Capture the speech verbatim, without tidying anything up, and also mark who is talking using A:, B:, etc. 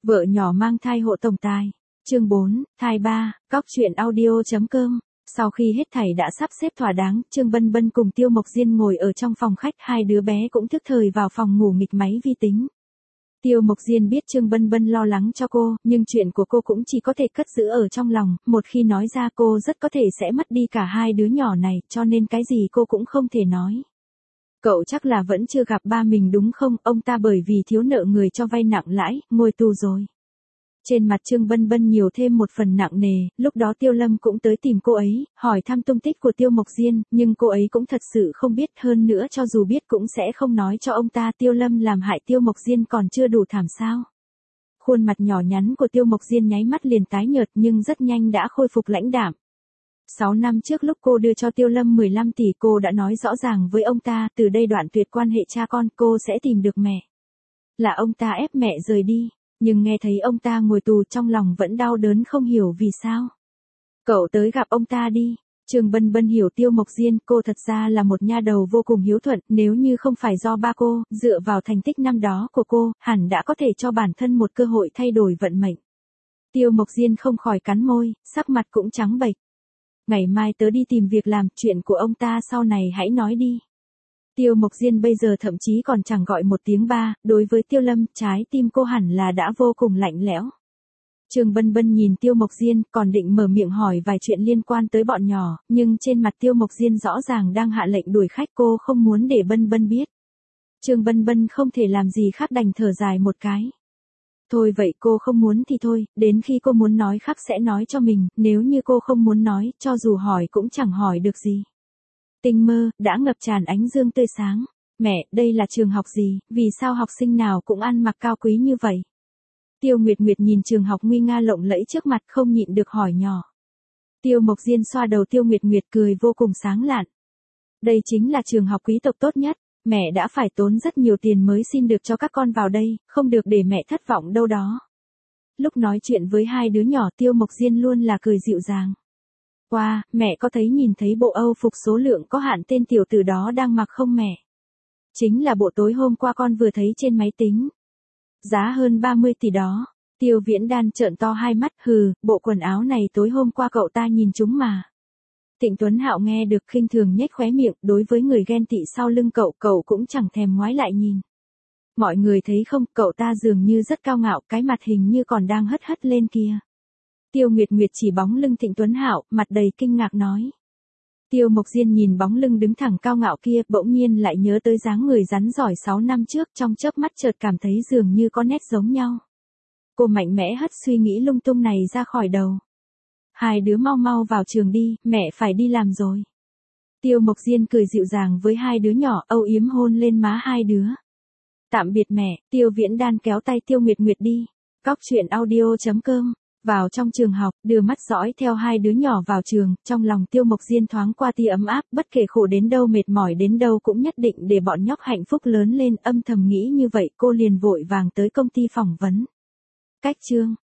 A: Vợ nhỏ mang thai hộ tổng tài. Chương bốn, thai ba, cóc truyện audio.com. Sau khi hết thảy đã sắp xếp thỏa đáng, Trương Bân Bân cùng Tiêu Mộc Diên ngồi ở trong phòng khách, hai đứa bé cũng thức thời vào phòng ngủ nghịch máy vi tính. Tiêu Mộc Diên biết Trương Bân Bân lo lắng cho cô, nhưng chuyện của cô cũng chỉ có thể cất giữ ở trong lòng, một khi nói ra cô rất có thể sẽ mất đi cả hai đứa nhỏ này, cho nên cái gì cô cũng không thể nói. Cậu chắc là vẫn chưa gặp ba mình đúng không, ông ta bởi vì thiếu nợ người cho vay nặng lãi, ngồi tù rồi. Trên mặt Trương Bân Bân nhiều thêm một phần nặng nề, lúc đó Tiêu Lâm cũng tới tìm cô ấy, hỏi thăm tung tích của Tiêu Mộc Diên, nhưng cô ấy cũng thật sự không biết, hơn nữa cho dù biết cũng sẽ không nói cho ông ta. Tiêu Lâm làm hại Tiêu Mộc Diên còn chưa đủ thảm sao? Khuôn mặt nhỏ nhắn của Tiêu Mộc Diên nháy mắt liền tái nhợt nhưng rất nhanh đã khôi phục lãnh đạm. sáu năm trước lúc cô đưa cho Tiêu Lâm mười lăm tỷ, cô đã nói rõ ràng với ông ta, từ đây đoạn tuyệt quan hệ cha con, cô sẽ tìm được mẹ. Là ông ta ép mẹ rời đi. Nhưng nghe thấy ông ta ngồi tù trong lòng vẫn đau đớn không hiểu vì sao. Cậu tới gặp ông ta đi. Trương Bân Bân hiểu Tiêu Mộc Diên, cô thật ra là một nha đầu vô cùng hiếu thuận, nếu như không phải do ba cô, dựa vào thành tích năm đó của cô, hẳn đã có thể cho bản thân một cơ hội thay đổi vận mệnh. Tiêu Mộc Diên không khỏi cắn môi, sắc mặt cũng trắng bệch. Ngày mai tớ đi tìm việc làm, chuyện của ông ta sau này hãy nói đi. Tiêu Mộc Diên bây giờ thậm chí còn chẳng gọi một tiếng ba, đối với Tiêu Lâm, trái tim cô hẳn là đã vô cùng lạnh lẽo. Trương Bân Bân nhìn Tiêu Mộc Diên, còn định mở miệng hỏi vài chuyện liên quan tới bọn nhỏ, nhưng trên mặt Tiêu Mộc Diên rõ ràng đang hạ lệnh đuổi khách, cô không muốn để Bân Bân biết. Trương Bân Bân không thể làm gì khác đành thở dài một cái. Thôi vậy cô không muốn thì thôi, đến khi cô muốn nói khác sẽ nói cho mình, nếu như cô không muốn nói, cho dù hỏi cũng chẳng hỏi được gì. Tinh mơ, đã ngập tràn ánh dương tươi sáng. Mẹ, đây là trường học gì, vì sao học sinh nào cũng ăn mặc cao quý như vậy? Tiêu Nguyệt Nguyệt nhìn trường học nguy nga lộng lẫy trước mặt không nhịn được hỏi nhỏ. Tiêu Mộc Diên xoa đầu Tiêu Nguyệt Nguyệt cười vô cùng sáng lạn. Đây chính là trường học quý tộc tốt nhất, mẹ đã phải tốn rất nhiều tiền mới xin được cho các con vào đây, không được để mẹ thất vọng đâu đó. Lúc nói chuyện với hai đứa nhỏ Tiêu Mộc Diên luôn là cười dịu dàng. Wow, mẹ có thấy nhìn thấy bộ Âu phục số lượng có hạn tên tiểu tử đó đang mặc không mẹ? Chính là bộ tối hôm qua con vừa thấy trên máy tính. Giá hơn ba mươi tỷ đó. Tiêu Viễn Đan trợn to hai mắt, hừ, bộ quần áo này tối hôm qua cậu ta nhìn chúng mà. Trịnh Tuấn Hạo nghe được khinh thường nhếch khóe miệng, đối với người ghen tị sau lưng cậu, cậu cũng chẳng thèm ngoái lại nhìn. Mọi người thấy không, cậu ta dường như rất cao ngạo, cái mặt hình như còn đang hất hất lên kia. Tiêu Nguyệt Nguyệt chỉ bóng lưng Trịnh Tuấn Hạo, mặt đầy kinh ngạc nói. Tiêu Mộc Diên nhìn bóng lưng đứng thẳng cao ngạo kia, bỗng nhiên lại nhớ tới dáng người rắn giỏi sáu năm trước, trong chớp mắt chợt cảm thấy dường như có nét giống nhau. Cô mạnh mẽ hất suy nghĩ lung tung này ra khỏi đầu. Hai đứa mau mau vào trường đi, mẹ phải đi làm rồi. Tiêu Mộc Diên cười dịu dàng với hai đứa nhỏ, âu yếm hôn lên má hai đứa. Tạm biệt mẹ, Tiêu Viễn Đan kéo tay Tiêu Nguyệt Nguyệt đi. Cóc truyện audio.com. Vào trong trường học, đưa mắt dõi theo hai đứa nhỏ vào trường, trong lòng Tiêu Mộc Diên thoáng qua tia ấm áp, bất kể khổ đến đâu mệt mỏi đến đâu cũng nhất định để bọn nhóc hạnh phúc lớn lên, âm thầm nghĩ như vậy cô liền vội vàng tới công ty phỏng vấn. Cách chương